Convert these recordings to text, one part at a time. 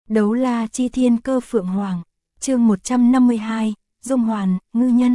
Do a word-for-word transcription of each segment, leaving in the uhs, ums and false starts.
Đấu la chi thiên cơ phượng hoàng, chương một trăm năm mươi hai, Dung Hoàn, ngư nhân.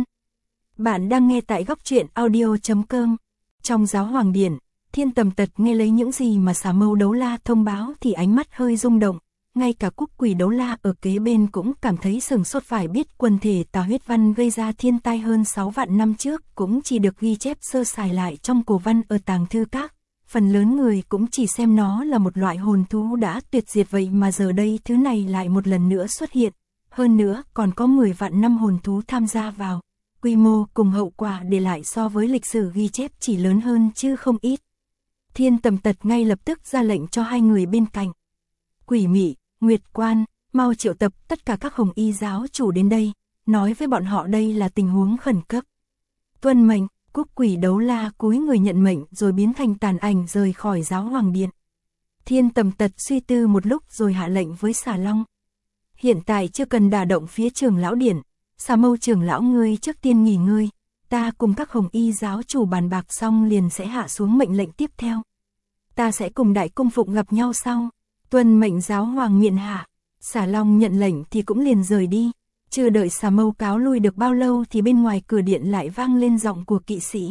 Bạn đang nghe tại góc truyện audio chấm com. Trong giáo hoàng điện, Thiên Tầm Tật nghe lấy những gì mà xà mâu đấu la thông báo thì ánh mắt hơi rung động, ngay cả Cúc Quỷ đấu la ở kế bên cũng cảm thấy sửng sốt, phải biết quần thể tà huyết văn gây ra thiên tai hơn sáu vạn năm trước cũng chỉ được ghi chép sơ sài lại trong cổ văn ở tàng thư các. Phần lớn người cũng chỉ xem nó là một loại hồn thú đã tuyệt diệt, vậy mà giờ đây thứ này lại một lần nữa xuất hiện. Hơn nữa còn có mười vạn năm hồn thú tham gia vào. Quy mô cùng hậu quả để lại so với lịch sử ghi chép chỉ lớn hơn chứ không ít. Thiên Tầm Tật ngay lập tức ra lệnh cho hai người bên cạnh. Quỷ Mị, Nguyệt Quan, mau triệu tập tất cả các hồng y giáo chủ đến đây, nói với bọn họ đây là tình huống khẩn cấp. Tuân mệnh. Cúc Quỷ đấu la cúi người nhận mệnh rồi biến thành tàn ảnh rời khỏi giáo hoàng điện. Thiên Tầm Tật suy tư một lúc rồi hạ lệnh với Xà Long. Hiện tại chưa cần đả động phía trưởng lão điện, Xà Mâu trưởng lão ngươi trước tiên nghỉ ngơi, ta cùng các hồng y giáo chủ bàn bạc xong liền sẽ hạ xuống mệnh lệnh tiếp theo. Ta sẽ cùng đại cung phụng gặp nhau sau. Tuân mệnh giáo hoàng miện hạ. Xà Long nhận lệnh thì cũng liền rời đi. Chưa đợi Xà Mâu cáo lui được bao lâu thì bên ngoài cửa điện lại vang lên giọng của kỵ sĩ.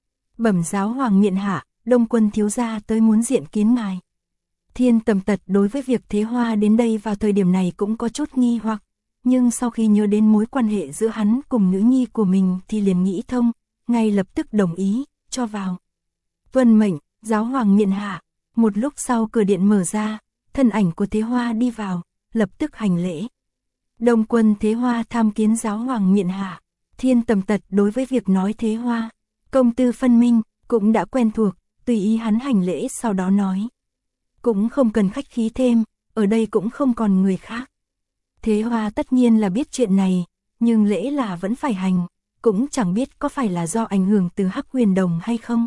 Bẩm giáo hoàng miện hạ, Đông Quân thiếu gia tới muốn diện kiến ngài. Thiên Tầm Tật đối với việc Thế Hoa đến đây vào thời điểm này cũng có chút nghi hoặc, nhưng sau khi nhớ đến mối quan hệ giữa hắn cùng nữ nhi của mình thì liền nghĩ thông, ngay lập tức đồng ý, cho vào. Tuân mệnh, giáo hoàng miện hạ. Một lúc sau cửa điện mở ra, thân ảnh của Thế Hoa đi vào, lập tức hành lễ. Đông Quân Thế Hoa tham kiến giáo hoàng miện hạ. Thiên Tầm Tật đối với việc nói Thế Hoa, công tư phân minh, cũng đã quen thuộc, tùy ý hắn hành lễ sau đó nói. Cũng không cần khách khí thêm, ở đây cũng không còn người khác. Thế Hoa tất nhiên là biết chuyện này, nhưng lễ là vẫn phải hành, cũng chẳng biết có phải là do ảnh hưởng từ Hắc Huyền Đồng hay không.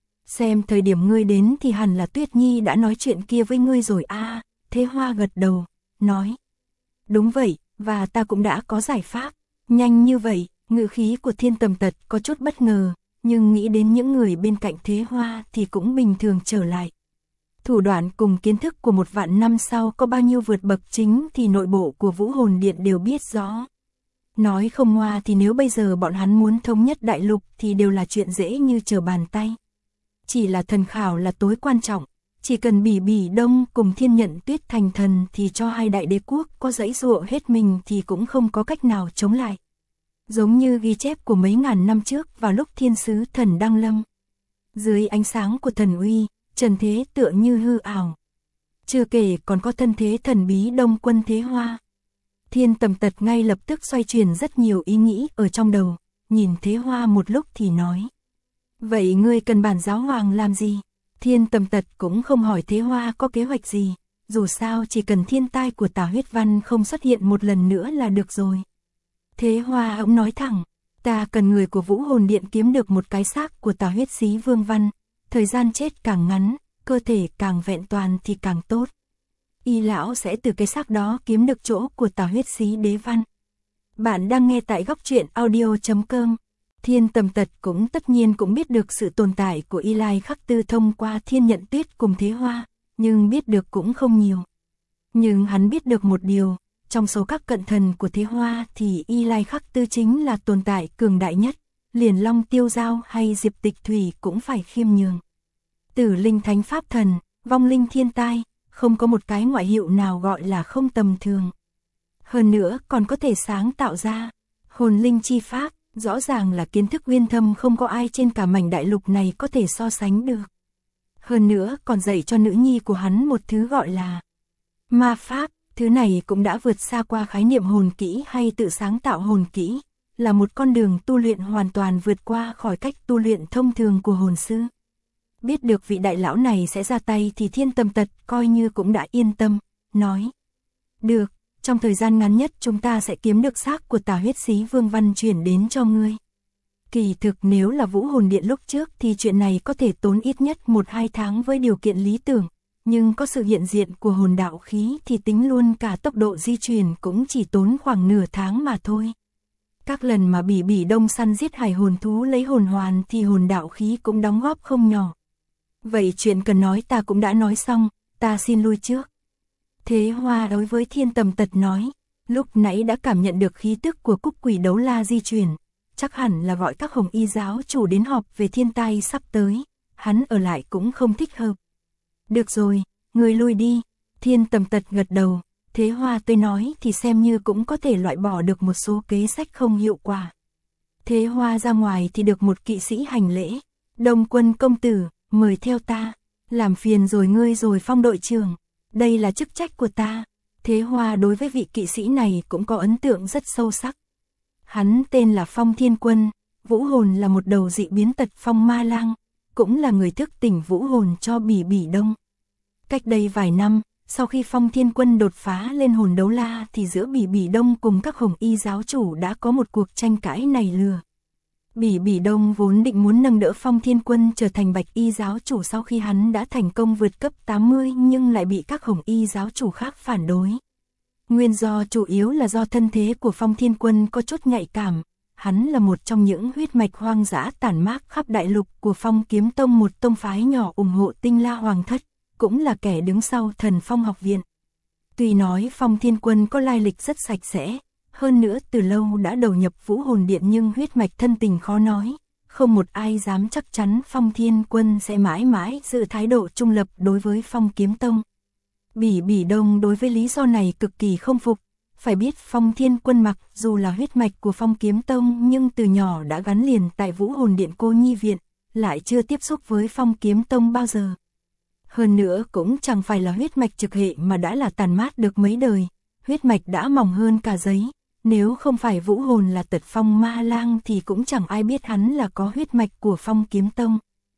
Xem thời điểm ngươi đến thì hẳn là Tuyết Nhi đã nói chuyện kia với ngươi rồi a. À, Thế Hoa gật đầu, nói. Đúng vậy, và ta cũng đã có giải pháp. Nhanh như vậy, ngữ khí của Thiên Tầm Tật có chút bất ngờ, nhưng nghĩ đến những người bên cạnh Thế Hoa thì cũng bình thường trở lại. Thủ đoạn cùng kiến thức của một vạn năm sau có bao nhiêu vượt bậc chính thì nội bộ của Vũ Hồn Điện đều biết rõ. Nói không ngoa thì nếu bây giờ bọn hắn muốn thống nhất đại lục thì đều là chuyện dễ như trở bàn tay. Chỉ là thần khảo là tối quan trọng, chỉ cần Bỉ Bỉ Đông cùng Thiên Nhận Tuyết thành thần thì cho hai đại đế quốc có giãy giụa hết mình thì cũng không có cách nào chống lại. Giống như ghi chép của mấy ngàn năm trước vào lúc thiên sứ thần đăng lâm. Dưới ánh sáng của thần uy, trần thế tựa như hư ảo. Chưa kể còn có thân thế thần bí Đông Quân Thế Hoa. Thiên Tầm Tật ngay lập tức xoay chuyển rất nhiều ý nghĩ ở trong đầu, nhìn Thế Hoa một lúc thì nói. Vậy ngươi cần bản giáo hoàng làm gì? Thiên Tầm Tật cũng không hỏi Thế Hoa có kế hoạch gì, dù sao chỉ cần thiên tai của tà huyết văn không xuất hiện một lần nữa là được rồi. Thế Hoa ông nói thẳng, ta cần người của Vũ Hồn Điện kiếm được một cái xác của tà huyết xí Vương Văn, thời gian chết càng ngắn, cơ thể càng vẹn toàn thì càng tốt. Y lão sẽ từ cái xác đó kiếm được chỗ của tà huyết xí Đế Văn. Bạn đang nghe tại góc truyện audio chấm com. Thiên Tầm Tật cũng tất nhiên cũng biết được sự tồn tại của Y Lai Khắc Tư thông qua Thiên Nhận Tuyết cùng Thế Hoa, nhưng biết được cũng không nhiều. Nhưng hắn biết được một điều, trong số các cận thần của Thế Hoa thì Y Lai Khắc Tư chính là tồn tại cường đại nhất, liền Long Tiêu Giao hay Diệp Tịch Thủy cũng phải khiêm nhường. Tử linh thánh pháp thần, vong linh thiên tai, không có một cái ngoại hiệu nào gọi là không tầm thường. Hơn nữa còn có thể sáng tạo ra hồn linh chi pháp. Rõ ràng là kiến thức uyên thâm không có ai trên cả mảnh đại lục này có thể so sánh được. Hơn nữa còn dạy cho nữ nhi của hắn một thứ gọi là ma pháp, thứ này cũng đã vượt xa qua khái niệm hồn kỹ hay tự sáng tạo hồn kỹ, là một con đường tu luyện hoàn toàn vượt qua khỏi cách tu luyện thông thường của hồn sư. Biết được vị đại lão này sẽ ra tay thì Thiên Tầm Tật coi như cũng đã yên tâm, nói. Được. Trong thời gian ngắn nhất chúng ta sẽ kiếm được xác của tà huyết xí Vương Văn chuyển đến cho ngươi. Kỳ thực nếu là Vũ Hồn Điện lúc trước thì chuyện này có thể tốn ít nhất một hai tháng với điều kiện lý tưởng, nhưng có sự hiện diện của hồn đạo khí thì tính luôn cả tốc độ di chuyển cũng chỉ tốn khoảng nửa tháng mà thôi. Các lần mà Bỉ Bỉ Đông săn giết hải hồn thú lấy hồn hoàn thì hồn đạo khí cũng đóng góp không nhỏ. Vậy chuyện cần nói ta cũng đã nói xong, ta xin lui trước. Thế Hoa đối với Thiên Tầm Tật nói, lúc nãy đã cảm nhận được khí tức của Cúc Quỷ Đấu La di chuyển, chắc hẳn là gọi các hồng y giáo chủ đến họp về thiên tai sắp tới, hắn ở lại cũng không thích hợp. Được rồi, người lui đi. Thiên Tầm Tật gật đầu, Thế Hoa tôi nói thì xem như cũng có thể loại bỏ được một số kế sách không hiệu quả. Thế Hoa ra ngoài thì được một kỵ sĩ hành lễ, Đông Quân công tử, mời theo ta, làm phiền rồi ngươi rồi Phong đội trưởng, đây là chức trách của ta. Thế Hoa đối với vị kỵ sĩ này cũng có ấn tượng rất sâu sắc. Hắn tên là Phong Thiên Quân, vũ hồn là một đầu dị biến tật phong ma lang, cũng là người thức tỉnh vũ hồn cho Bỉ Bỉ Đông. Cách đây vài năm, sau khi Phong Thiên Quân đột phá lên hồn đấu la thì giữa Bỉ Bỉ Đông cùng các hồng y giáo chủ đã có một cuộc tranh cãi nảy lửa. Bỉ Bỉ Đông vốn định muốn nâng đỡ Phong Thiên Quân trở thành bạch y giáo chủ sau khi hắn đã thành công vượt cấp tám mươi nhưng lại bị các hồng y giáo chủ khác phản đối. Nguyên do chủ yếu là do thân thế của Phong Thiên Quân có chút nhạy cảm, hắn là một trong những huyết mạch hoang dã tản mác khắp đại lục của Phong Kiếm Tông, một tông phái nhỏ ủng hộ Tinh La Hoàng Thất, cũng là kẻ đứng sau Thần Phong học viện. Tuy nói Phong Thiên Quân có lai lịch rất sạch sẽ, hơn nữa từ lâu đã đầu nhập Vũ Hồn Điện nhưng huyết mạch thân tình khó nói, không một ai dám chắc chắn Phong Thiên Quân sẽ mãi mãi giữ thái độ trung lập đối với Phong Kiếm Tông. Bỉ Bỉ Đông đối với lý do này cực kỳ không phục, phải biết Phong Thiên Quân mặc dù là huyết mạch của Phong Kiếm Tông nhưng từ nhỏ đã gắn liền tại Vũ Hồn Điện Cô Nhi Viện, lại chưa tiếp xúc với Phong Kiếm Tông bao giờ. Hơn nữa cũng chẳng phải là huyết mạch trực hệ mà đã là tàn mát được mấy đời, huyết mạch đã mỏng hơn cả giấy, nếu không phải vũ hồn là tật phong ma lang thì cũng chẳng ai biết hắn là có huyết mạch của Phong Kiếm Tông.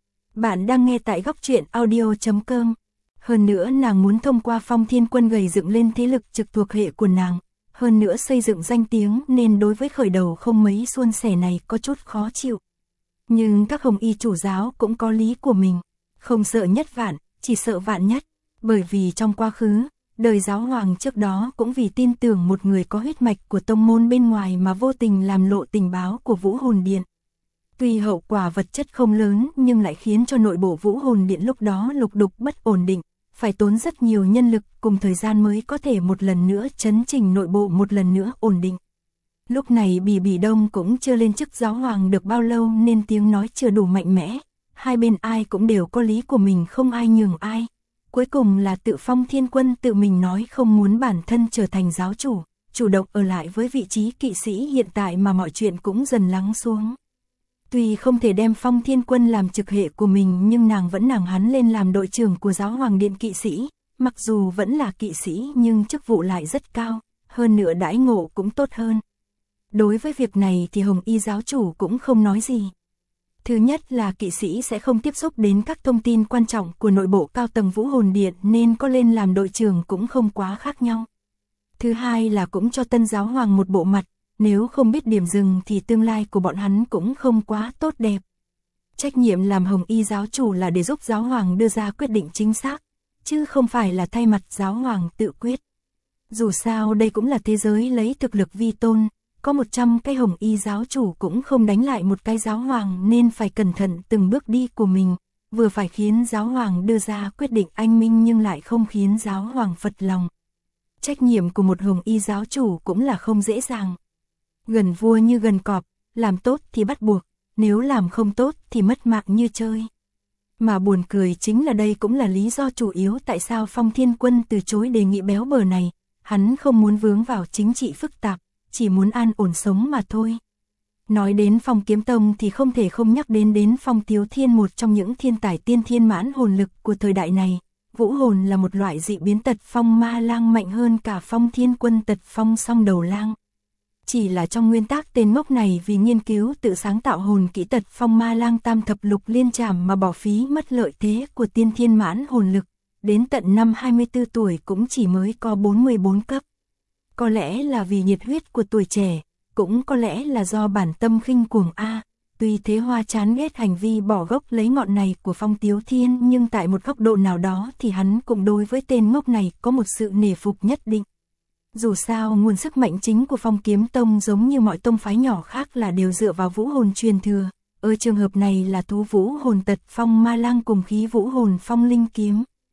Bạn đang nghe tại góc truyện audio chấm com. Hơn nữa nàng muốn thông qua Phong Thiên Quân gầy dựng lên thế lực trực thuộc hệ của nàng, hơn nữa xây dựng danh tiếng nên đối với khởi đầu không mấy suôn sẻ này có chút khó chịu. Nhưng các hồng y chủ giáo cũng có lý của mình, không sợ nhất vạn, chỉ sợ vạn nhất, bởi vì trong quá khứ, đời giáo hoàng trước đó cũng vì tin tưởng một người có huyết mạch của tông môn bên ngoài mà vô tình làm lộ tình báo của Vũ Hồn Điện. Tuy hậu quả vật chất không lớn nhưng lại khiến cho nội bộ Vũ Hồn Điện lúc đó lục đục bất ổn định, phải tốn rất nhiều nhân lực cùng thời gian mới có thể một lần nữa chấn chỉnh nội bộ một lần nữa ổn định. Lúc này Bỉ Bỉ Đông cũng chưa lên chức giáo hoàng được bao lâu nên tiếng nói chưa đủ mạnh mẽ, hai bên ai cũng đều có lý của mình không ai nhường ai. Cuối cùng là tự Phong Thiên Quân tự mình nói không muốn bản thân trở thành giáo chủ, chủ động ở lại với vị trí kỵ sĩ hiện tại mà mọi chuyện cũng dần lắng xuống. Tuy không thể đem Phong Thiên Quân làm trực hệ của mình nhưng nàng vẫn nàng hắn lên làm đội trưởng của giáo hoàng điện kỵ sĩ, mặc dù vẫn là kỵ sĩ nhưng chức vụ lại rất cao, hơn nữa đãi ngộ cũng tốt hơn. Đối với việc này thì hồng y giáo chủ cũng không nói gì. Thứ nhất là kỵ sĩ sẽ không tiếp xúc đến các thông tin quan trọng của nội bộ cao tầng Vũ Hồn Điện nên có lên làm đội trưởng cũng không quá khác nhau. Thứ hai là cũng cho tân giáo hoàng một bộ mặt, nếu không biết điểm dừng thì tương lai của bọn hắn cũng không quá tốt đẹp. Trách nhiệm làm hồng y giáo chủ là để giúp giáo hoàng đưa ra quyết định chính xác, chứ không phải là thay mặt giáo hoàng tự quyết. Dù sao đây cũng là thế giới lấy thực lực vi tôn, có một trăm cái hồng y giáo chủ cũng không đánh lại một cái giáo hoàng nên phải cẩn thận từng bước đi của mình, vừa phải khiến giáo hoàng đưa ra quyết định anh minh nhưng lại không khiến giáo hoàng phật lòng. Trách nhiệm của một hồng y giáo chủ cũng là không dễ dàng. Gần vua như gần cọp, làm tốt thì bắt buộc, nếu làm không tốt thì mất mạng như chơi. Mà buồn cười chính là đây cũng là lý do chủ yếu tại sao Phong Thiên Quân từ chối đề nghị béo bở này, hắn không muốn vướng vào chính trị phức tạp, chỉ muốn an ổn sống mà thôi. Nói đến Phong Kiếm Tông thì không thể không nhắc đến đến Phong Tiếu Thiên, một trong những thiên tài tiên thiên mãn hồn lực của thời đại này. Vũ hồn là một loại dị biến tật phong ma lang mạnh hơn cả Phong Thiên Quân tật phong song đầu lang. Chỉ là trong nguyên tắc tên ngốc này vì nghiên cứu tự sáng tạo hồn kỹ tật phong ma lang tam thập lục liên trảm mà bỏ phí mất lợi thế của tiên thiên mãn hồn lực, đến tận năm hai mươi tư tuổi cũng chỉ mới có bốn mươi bốn cấp. Có lẽ là vì nhiệt huyết của tuổi trẻ, cũng có lẽ là do bản tâm khinh cuồng A. Tuy Thế Hoa chán ghét hành vi bỏ gốc lấy ngọn này của Phong Tiếu Thiên nhưng tại một góc độ nào đó thì hắn cũng đối với tên ngốc này có một sự nể phục nhất định. Dù sao nguồn sức mạnh chính của Phong Kiếm Tông giống như mọi tông phái nhỏ khác là đều dựa vào vũ hồn truyền thừa, ở trường hợp này là thú vũ hồn tật phong ma lang cùng khí vũ hồn phong linh kiếm.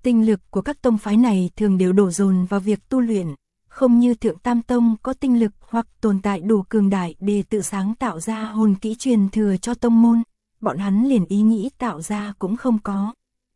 Tinh lực của các tông phái này thường đều đổ dồn vào việc tu luyện, không như Thượng Tam Tông có tinh lực hoặc tồn tại đủ cường đại để tự sáng tạo ra hồn kỹ truyền thừa cho tông môn, bọn hắn liền ý nghĩ tạo ra cũng không có.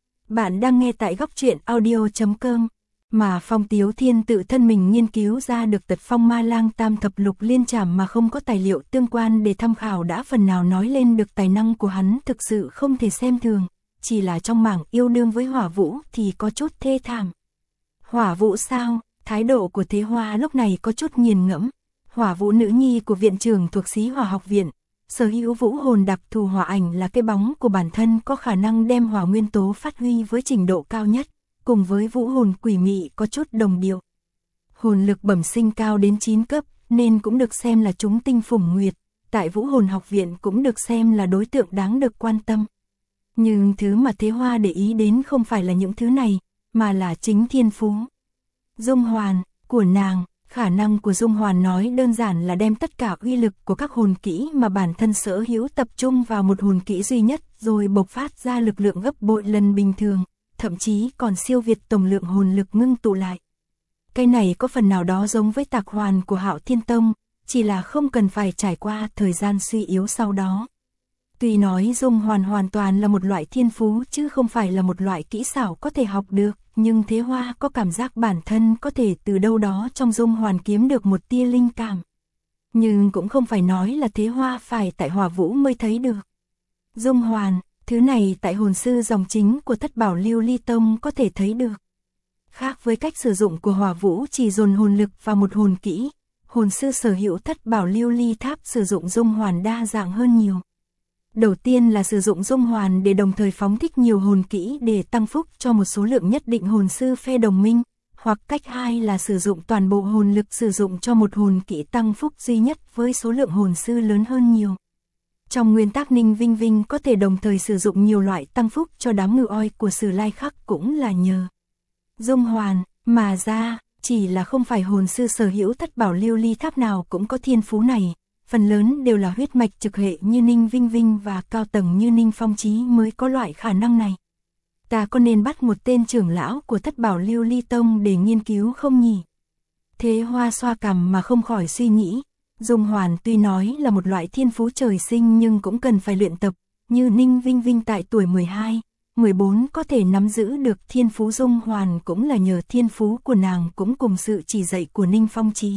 Bạn đang nghe tại góc truyện audio chấm com, mà Phong Tiếu Thiên tự thân mình nghiên cứu ra được Tật Phong Ma Lang Tam Thập Lục Liên Trảm mà không có tài liệu tương quan để tham khảo đã phần nào nói lên được tài năng của hắn thực sự không thể xem thường, chỉ là trong mảng yêu đương với Hỏa Vũ thì có chút thê thảm. Hỏa Vũ sao? Thái độ của Thế Hoa lúc này có chút nghiền ngẫm. Hỏa Vũ nữ nhi của viện trưởng thuộc Xí Hỏa học viện, sở hữu vũ hồn đặc thù hỏa ảnh là cái bóng của bản thân có khả năng đem hỏa nguyên tố phát huy với trình độ cao nhất, cùng với vũ hồn quỷ mị có chút đồng điệu. Hồn lực bẩm sinh cao đến chín cấp, nên cũng được xem là chúng tinh phủng nguyệt, tại vũ hồn học viện cũng được xem là đối tượng đáng được quan tâm. Nhưng thứ mà Thế Hoa để ý đến không phải là những thứ này, mà là chính thiên phú. Dung hoàn của nàng, khả năng của Dung hoàn nói đơn giản là đem tất cả uy lực của các hồn kỹ mà bản thân sở hữu tập trung vào một hồn kỹ duy nhất rồi bộc phát ra lực lượng gấp bội lần bình thường, thậm chí còn siêu việt tổng lượng hồn lực ngưng tụ lại. Cái này có phần nào đó giống với tạc hoàn của Hạo Thiên Tông, chỉ là không cần phải trải qua thời gian suy yếu sau đó. Tuy nói Dung hoàn hoàn toàn là một loại thiên phú chứ không phải là một loại kỹ xảo có thể học được, nhưng Thế Hoa có cảm giác bản thân có thể từ đâu đó trong Dung hoàn kiếm được một tia linh cảm. Nhưng cũng không phải nói là Thế Hoa phải tại Hỏa Vũ mới thấy được. Dung hoàn, thứ này tại hồn sư dòng chính của Thất Bảo Lưu Ly Tông có thể thấy được. Khác với cách sử dụng của Hỏa Vũ chỉ dồn hồn lực vào một hồn kỹ, hồn sư sở hữu Thất Bảo Lưu Ly Tháp sử dụng Dung hoàn đa dạng hơn nhiều. Đầu tiên là sử dụng dung hoàn để đồng thời phóng thích nhiều hồn kỹ để tăng phúc cho một số lượng nhất định hồn sư phe đồng minh, hoặc cách hai là sử dụng toàn bộ hồn lực sử dụng cho một hồn kỹ tăng phúc duy nhất với số lượng hồn sư lớn hơn nhiều. Trong nguyên tắc Ninh Vinh Vinh có thể đồng thời sử dụng nhiều loại tăng phúc cho đám ngự oi của Sử Lai Khắc cũng là nhờ dung hoàn, mà ra, chỉ là không phải hồn sư sở hữu Thất Bảo Lưu Ly Tháp nào cũng có thiên phú này. Phần lớn đều là huyết mạch trực hệ như Ninh Vinh Vinh và cao tầng như Ninh Phong Chí mới có loại khả năng này. Ta có nên bắt một tên trưởng lão của Thất Bảo Lưu Ly Tông để nghiên cứu không nhỉ? Thế Hoa xoa cằm mà không khỏi suy nghĩ. Dung hoàn tuy nói là một loại thiên phú trời sinh nhưng cũng cần phải luyện tập, như Ninh Vinh Vinh tại tuổi mười hai, mười bốn có thể nắm giữ được thiên phú Dung hoàn cũng là nhờ thiên phú của nàng cũng cùng sự chỉ dạy của Ninh Phong Chí.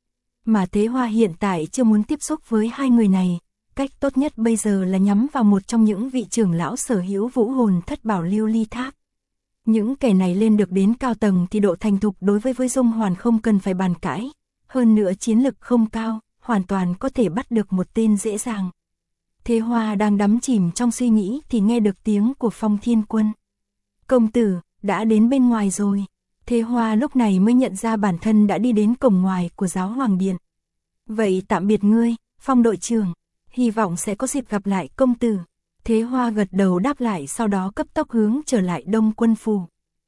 Mà Thế Hoa hiện tại chưa muốn tiếp xúc với hai người này, cách tốt nhất bây giờ là nhắm vào một trong những vị trưởng lão sở hữu vũ hồn Thất Bảo Lưu Ly Tháp. Những kẻ này lên được đến cao tầng thì độ thành thục đối với với Dung hoàn không cần phải bàn cãi, hơn nữa chiến lực không cao, hoàn toàn có thể bắt được một tên dễ dàng. Thế Hoa đang đắm chìm trong suy nghĩ thì nghe được tiếng của Phong Thiên Quân. Công tử, đã đến bên ngoài rồi. Thế Hoa lúc này mới nhận ra bản thân đã đi đến cổng ngoài của Giáo Hoàng Điện. Vậy tạm biệt ngươi, Phong đội trưởng, hy vọng sẽ có dịp gặp lại công tử. Thế Hoa gật đầu đáp lại sau đó cấp tốc hướng trở lại Đông Quân Phủ.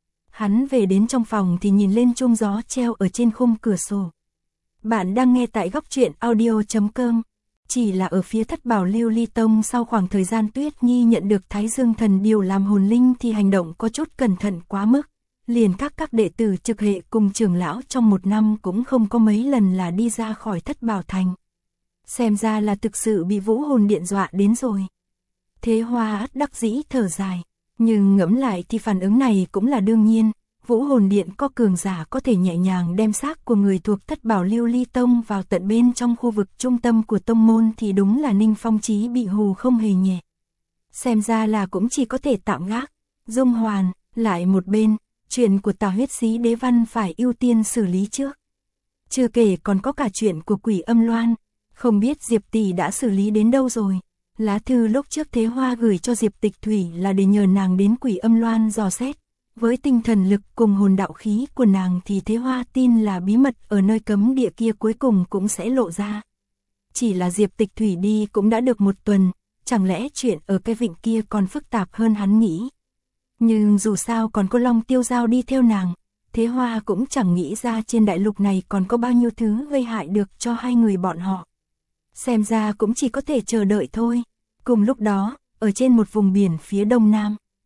Hắn về đến trong phòng thì nhìn lên chuông gió treo ở trên khung cửa sổ. Bạn đang nghe tại góc truyện audio chấm com. Chỉ là ở phía Thất Bảo Lưu Ly Tông sau khoảng thời gian Tuyết Nhi nhận được Thái Dương Thần điều làm hồn linh thì hành động có chút cẩn thận quá mức. Liền các các đệ tử trực hệ cùng trưởng lão trong một năm cũng không có mấy lần là đi ra khỏi Thất Bảo Thành. Xem ra là thực sự bị Vũ Hồn Điện dọa đến rồi. Thế Hoa ắt đắc dĩ thở dài, nhưng ngẫm lại thì phản ứng này cũng là đương nhiên. Vũ Hồn Điện có cường giả có thể nhẹ nhàng đem xác của người thuộc Thất Bảo Lưu Ly Tông vào tận bên trong khu vực trung tâm của tông môn thì đúng là Ninh Phong Chí bị hù không hề nhẹ. Xem ra là cũng chỉ có thể tạm gác. Dung hoàn, lại một bên, chuyện của Tào Huyết Sĩ Đế Văn phải ưu tiên xử lý trước. Chưa kể còn có cả chuyện của Quỷ Âm Loan, không biết Diệp tỷ đã xử lý đến đâu rồi. Lá thư lúc trước Thế Hoa gửi cho Diệp Tịch Thủy là để nhờ nàng đến Quỷ Âm Loan dò xét. Với tinh thần lực cùng hồn đạo khí của nàng thì Thế Hoa tin là bí mật ở nơi cấm địa kia cuối cùng cũng sẽ lộ ra. Chỉ là Diệp Tịch Thủy đi cũng đã được một tuần, chẳng lẽ chuyện ở cái vịnh kia còn phức tạp hơn hắn nghĩ. Nhưng dù sao còn có Long Tiêu Giao đi theo nàng, Thế Hoa cũng chẳng nghĩ ra trên đại lục này còn có bao nhiêu thứ gây hại được cho hai người bọn họ. Xem ra cũng chỉ có thể chờ đợi thôi. Cùng lúc đó, ở trên một vùng biển phía đông nam,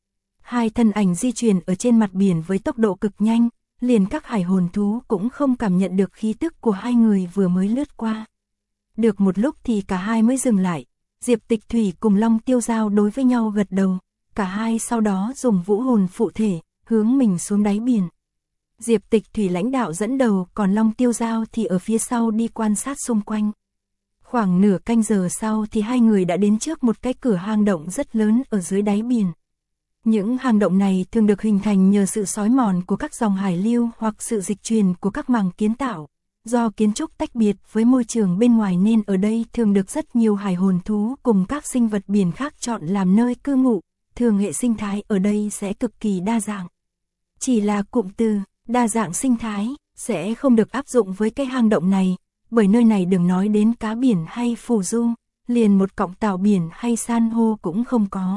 Hai thân ảnh di chuyển ở trên mặt biển với tốc độ cực nhanh, liền các hải hồn thú cũng không cảm nhận được khí tức của hai người vừa mới lướt qua. Được một lúc thì cả hai mới dừng lại, Diệp Tịch Thủy cùng Long Tiêu Giao đối với nhau gật đầu, cả hai sau đó dùng vũ hồn phụ thể, hướng mình xuống đáy biển. Diệp Tịch Thủy lãnh đạo dẫn đầu, còn Long Tiêu Giao thì ở phía sau đi quan sát xung quanh. Khoảng nửa canh giờ sau thì hai người đã đến trước một cái cửa hang động rất lớn ở dưới đáy biển. Những hang động này thường được hình thành nhờ sự xói mòn của các dòng hải lưu hoặc sự dịch chuyển của các màng kiến tạo. Do kiến trúc tách biệt với môi trường bên ngoài nên ở đây thường được rất nhiều hải hồn thú cùng các sinh vật biển khác chọn làm nơi cư ngụ, thường hệ sinh thái ở đây sẽ cực kỳ đa dạng. Chỉ là cụm từ, đa dạng sinh thái, sẽ không được áp dụng với cái hang động này, bởi nơi này đừng nói đến cá biển hay phù du, liền một cọng tảo biển hay san hô cũng không có.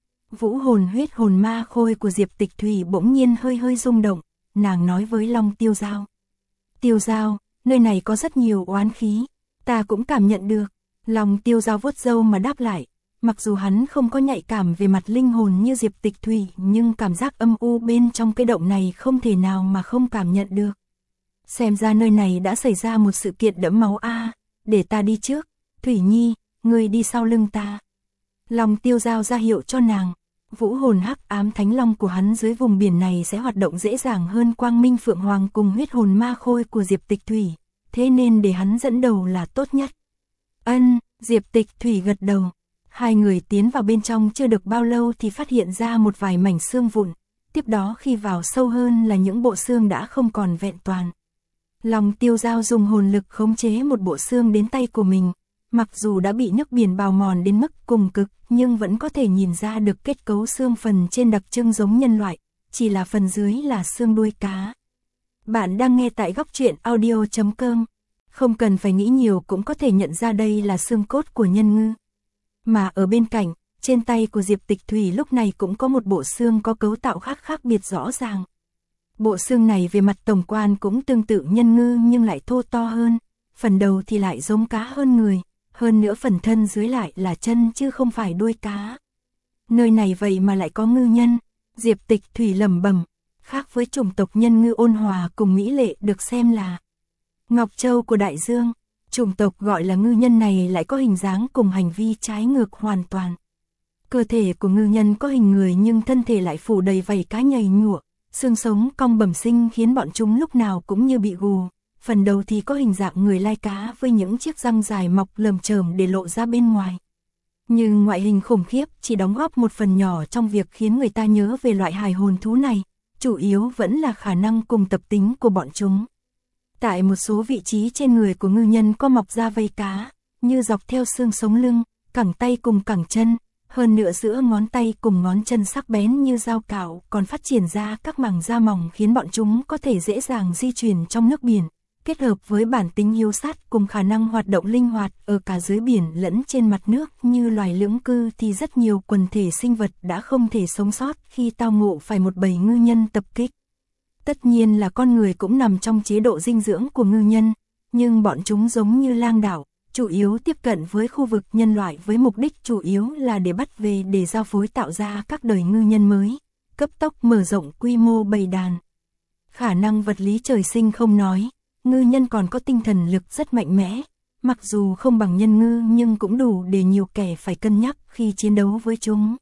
Vũ hồn huyết hồn ma khôi của Diệp Tịch Thủy bỗng nhiên hơi hơi rung động, nàng nói với Long Tiêu Giao. Tiêu Giao, nơi này có rất nhiều oán khí, ta cũng cảm nhận được. Long Tiêu Giao vuốt râu mà đáp lại, mặc dù hắn không có nhạy cảm về mặt linh hồn như Diệp Tịch Thủy nhưng cảm giác âm u bên trong cái động này không thể nào mà không cảm nhận được. Xem ra nơi này đã xảy ra một sự kiện đẫm máu a, để ta đi trước, Thủy Nhi, ngươi đi sau lưng ta. Long Tiêu Giao ra hiệu cho nàng. Vũ hồn hắc ám thánh long của hắn dưới vùng biển này sẽ hoạt động dễ dàng hơn quang minh phượng hoàng cùng huyết hồn ma khôi của Diệp Tịch Thủy, thế nên để hắn dẫn đầu là tốt nhất. Ân, Diệp Tịch Thủy gật đầu. Hai người tiến vào bên trong chưa được bao lâu thì phát hiện ra một vài mảnh xương vụn, tiếp đó khi vào sâu hơn là những bộ xương đã không còn vẹn toàn. Long Tiêu Giao dùng hồn lực khống chế một bộ xương đến tay của mình. Mặc dù đã bị nước biển bào mòn đến mức cùng cực, nhưng vẫn có thể nhìn ra được kết cấu xương phần trên đặc trưng giống nhân loại, chỉ là phần dưới là xương đuôi cá. Bạn đang nghe tại góc truyện audio chấm com, không cần phải nghĩ nhiều cũng có thể nhận ra đây là xương cốt của nhân ngư. Mà ở bên cạnh, trên tay của Diệp Tịch Thủy lúc này cũng có một bộ xương có cấu tạo khác khác biệt rõ ràng. Bộ xương này về mặt tổng quan cũng tương tự nhân ngư nhưng lại thô to hơn, phần đầu thì lại giống cá hơn người. Hơn nữa phần thân dưới lại là chân chứ không phải đuôi cá. Nơi này vậy mà lại có ngư nhân, Diệp Tịch Thủy lẩm bẩm, khác với chủng tộc nhân ngư ôn hòa cùng mỹ lệ được xem là Ngọc Châu của Đại Dương, chủng tộc gọi là ngư nhân này lại có hình dáng cùng hành vi trái ngược hoàn toàn. Cơ thể của ngư nhân có hình người nhưng thân thể lại phủ đầy vảy cá nhầy nhụa, xương sống cong bẩm sinh khiến bọn chúng lúc nào cũng như bị gù. Phần đầu thì có hình dạng người lai cá với những chiếc răng dài mọc lởm chởm để lộ ra bên ngoài. Nhưng ngoại hình khủng khiếp chỉ đóng góp một phần nhỏ trong việc khiến người ta nhớ về loại hài hồn thú này, chủ yếu vẫn là khả năng cùng tập tính của bọn chúng. Tại một số vị trí trên người của ngư nhân có mọc ra vây cá, như dọc theo xương sống lưng, cẳng tay cùng cẳng chân, hơn nữa giữa ngón tay cùng ngón chân sắc bén như dao cạo còn phát triển ra các màng da mỏng khiến bọn chúng có thể dễ dàng di chuyển trong nước biển. Kết hợp với bản tính hiếu sát cùng khả năng hoạt động linh hoạt ở cả dưới biển lẫn trên mặt nước như loài lưỡng cư thì rất nhiều quần thể sinh vật đã không thể sống sót khi tao ngộ phải một bầy ngư nhân tập kích. Tất nhiên là con người cũng nằm trong chế độ dinh dưỡng của ngư nhân, nhưng bọn chúng giống như lang đảo, chủ yếu tiếp cận với khu vực nhân loại với mục đích chủ yếu là để bắt về để giao phối tạo ra các đời ngư nhân mới, cấp tốc mở rộng quy mô bầy đàn. Khả năng vật lý trời sinh không nói. Ngư nhân còn có tinh thần lực rất mạnh mẽ, mặc dù không bằng nhân ngư nhưng cũng đủ để nhiều kẻ phải cân nhắc khi chiến đấu với chúng.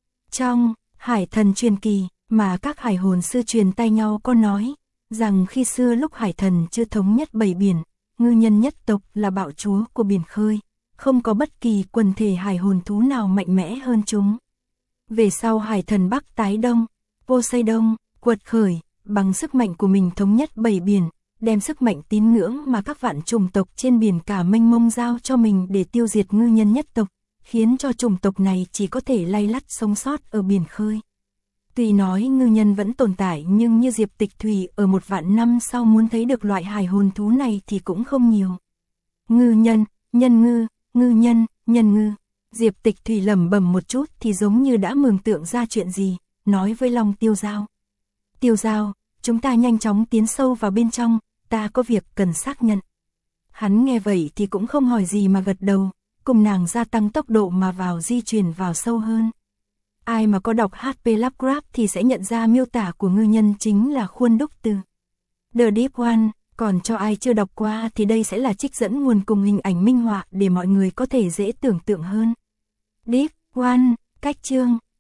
Trong Hải Thần truyền kỳ mà các hải hồn sư truyền tay nhau có nói, rằng khi xưa lúc hải thần chưa thống nhất bảy biển, ngư nhân nhất tộc là bạo chúa của biển khơi, không có bất kỳ quần thể hải hồn thú nào mạnh mẽ hơn chúng. Về sau hải thần Bắc tái đông, Poseidon, quật khởi, bằng sức mạnh của mình thống nhất bảy biển, đem sức mạnh tín ngưỡng mà các vạn chủng tộc trên biển cả mênh mông giao cho mình để tiêu diệt ngư nhân nhất tộc, khiến cho chủng tộc này chỉ có thể lay lắt sống sót ở biển khơi. Tuy nói ngư nhân vẫn tồn tại nhưng như Diệp Tịch Thủy ở một vạn năm sau muốn thấy được loại hải hồn thú này thì cũng không nhiều. Ngư nhân, nhân ngư, ngư nhân, nhân ngư. Diệp Tịch Thủy lẩm bẩm một chút thì giống như đã mường tượng ra chuyện gì, nói với Long Tiêu Giao. Tiêu Giao, chúng ta nhanh chóng tiến sâu vào bên trong, ta có việc cần xác nhận. Hắn nghe vậy thì cũng không hỏi gì mà gật đầu, cùng nàng gia tăng tốc độ mà vào di chuyển vào sâu hơn. Ai mà có đọc hát pê Lovecraft thì sẽ nhận ra miêu tả của ngư nhân chính là khuôn đúc từ The Deep One, còn cho ai chưa đọc qua thì đây sẽ là trích dẫn nguồn cùng hình ảnh minh họa để mọi người có thể dễ tưởng tượng hơn. Deep One, cách chương,